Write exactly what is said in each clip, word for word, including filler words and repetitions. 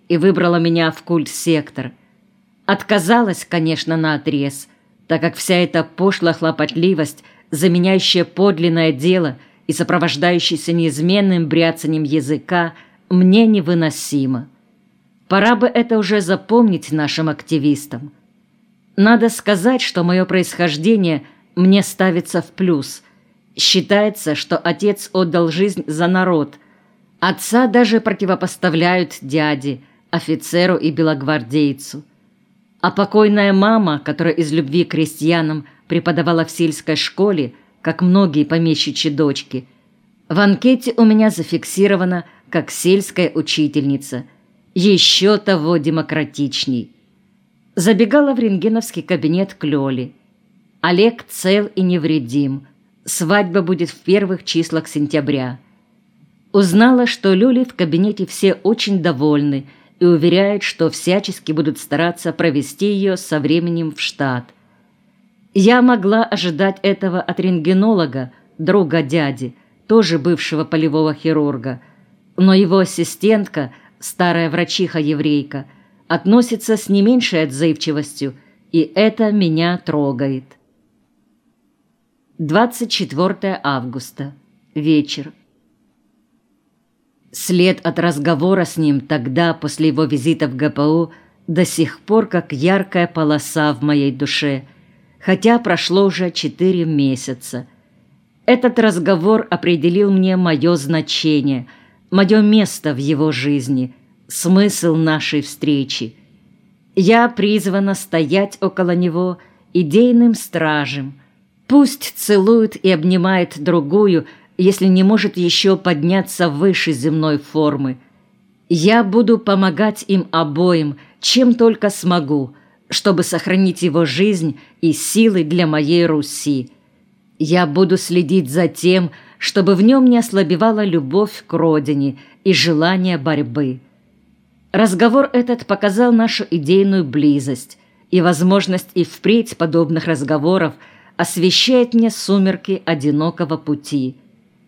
и выбрала меня в культ-сектор. Отказалась, конечно, наотрез, так как вся эта пошлая хлопотливость, заменяющая подлинное дело и сопровождающаяся неизменным бряцанием языка, мне невыносима. Пора бы это уже запомнить нашим активистам. Надо сказать, что мое происхождение мне ставится в плюс. Считается, что отец отдал жизнь за народ. Отца даже противопоставляют дяде, офицеру и белогвардейцу. А покойная мама, которая из любви к крестьянам преподавала в сельской школе, как многие помещичьи дочки, в анкете у меня зафиксирована как сельская учительница, еще того демократичней. Забегала в рентгеновский кабинет к Лёле. Олег цел и невредим. Свадьба будет в первых числах сентября. Узнала, что Лёле в кабинете все очень довольны и уверяют, что всячески будут стараться провести ее со временем в штат. Я могла ожидать этого от рентгенолога, друга дяди, тоже бывшего полевого хирурга, но его ассистентка, старая врачиха-еврейка, относится с не меньшей отзывчивостью, и это меня трогает. двадцать четвёртое августа. Вечер. След от разговора с ним тогда, после его визита в ГПУ, до сих пор как яркая полоса в моей душе, хотя прошло уже четыре месяца. Этот разговор определил мне мое значение, мое место в его жизни, смысл нашей встречи. Я призвана стоять около него идейным стражем. Пусть целует и обнимает другую, если не может еще подняться выше земной формы. Я буду помогать им обоим, чем только смогу, чтобы сохранить его жизнь и силы для моей Руси. Я буду следить за тем, чтобы в нем не ослабевала любовь к родине и желание борьбы. Разговор этот показал нашу идейную близость, и возможность и впредь подобных разговоров освещает мне сумерки одинокого пути.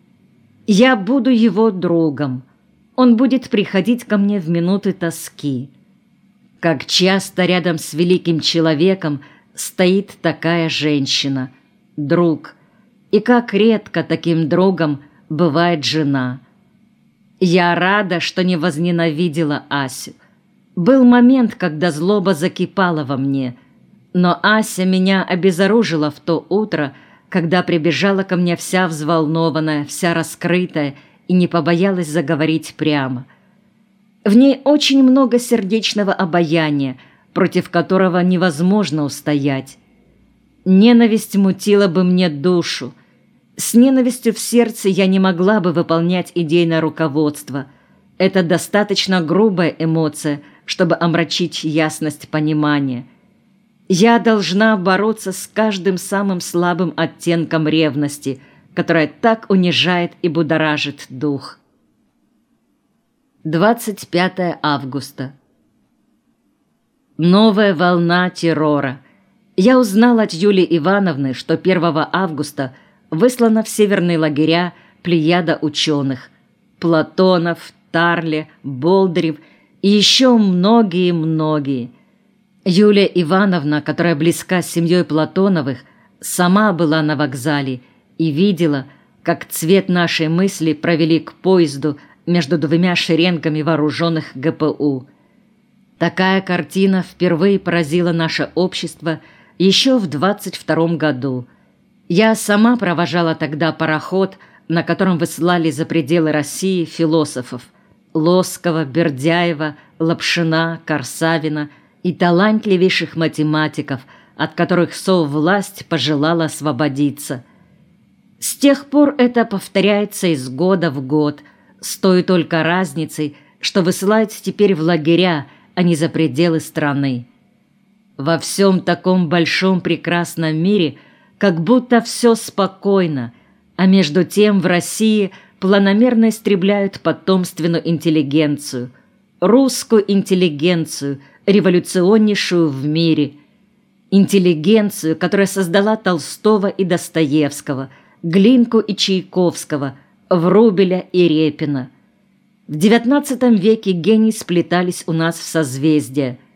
Я буду его другом. Он будет приходить ко мне в минуты тоски. Как часто рядом с великим человеком стоит такая женщина, друг, и как редко таким другом бывает жена. Я рада, что не возненавидела Асю. Был момент, когда злоба закипала во мне, но Ася меня обезоружила в то утро, когда прибежала ко мне вся взволнованная, вся раскрытая и не побоялась заговорить прямо. В ней очень много сердечного обаяния, против которого невозможно устоять. Ненависть мутила бы мне душу. С ненавистью в сердце я не могла бы выполнять идейное руководство. Это достаточно грубая эмоция, чтобы омрачить ясность понимания. Я должна бороться с каждым самым слабым оттенком ревности, которая так унижает и будоражит дух. двадцать пятое августа. Новая волна террора. Я узнала от Юлии Ивановны, что первого августа выслана в северные лагеря плеяда ученых – Платонов, Тарле, Болдырев и еще многие-многие. Юлия Ивановна, которая близка с семьей Платоновых, сама была на вокзале и видела, как цвет нашей мысли провели к поезду между двумя шеренгами вооруженных ГПУ. Такая картина впервые поразила наше общество еще в двадцать втором году. Я сама провожала тогда пароход, на котором выслали за пределы России философов Лоскова, Бердяева, Лапшина, Корсавина и талантливейших математиков, от которых соввласть пожелала освободиться. С тех пор это повторяется из года в год, с той только разницей, что высылают теперь в лагеря, а не за пределы страны. Во всем таком большом прекрасном мире как будто все спокойно, а между тем в России планомерно истребляют потомственную интеллигенцию, русскую интеллигенцию, революционнейшую в мире, интеллигенцию, которая создала Толстого и Достоевского, Глинку и Чайковского, Врубеля и Репина. В девятнадцатом веке гении сплетались у нас в созвездия.